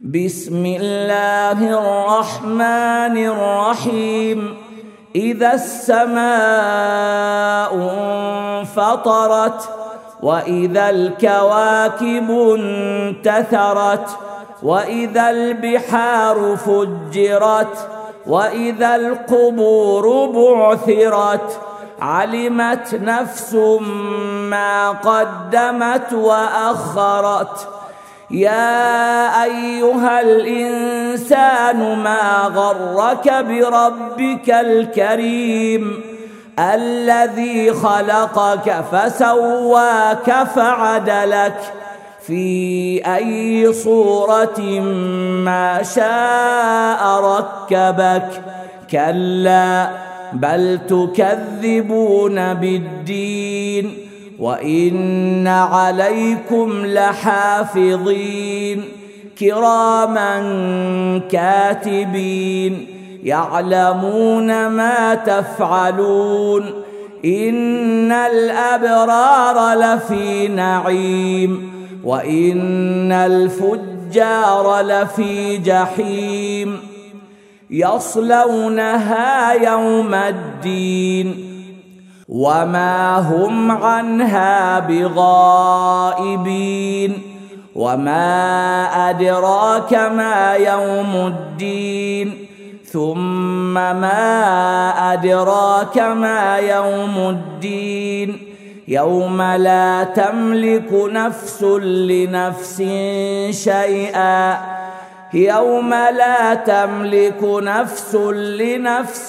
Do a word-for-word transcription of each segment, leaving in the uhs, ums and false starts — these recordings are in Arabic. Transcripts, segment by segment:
بسم الله الرحمن الرحيم. إذا السماء انفطرت وإذا الكواكب انتثرت وإذا البحار فجرت وإذا القبور بعثرت علمت نفس ما قدمت وأخرت. يا أيها الإنسان ما غرك بربك الكريم الذي خلقك فسواك فعدلك في أي صورة ما شاء ركبك. كلا بل تكذبون بالدين وإن عليكم لحافظين كراما كاتبين يعلمون ما تفعلون. إن الأبرار لفي نعيم وإن الفجار لفي جحيم يصلونها يوم الدين وما هم عنها بغائبين. وما أدراك ما يوم الدين ثم ما أدراك ما يوم الدين يوم لا تملك نفس لنفس شيئا يوم لا تملك نفس لنفس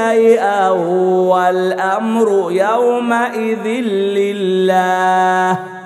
شيئا والأمر يومئذ لله.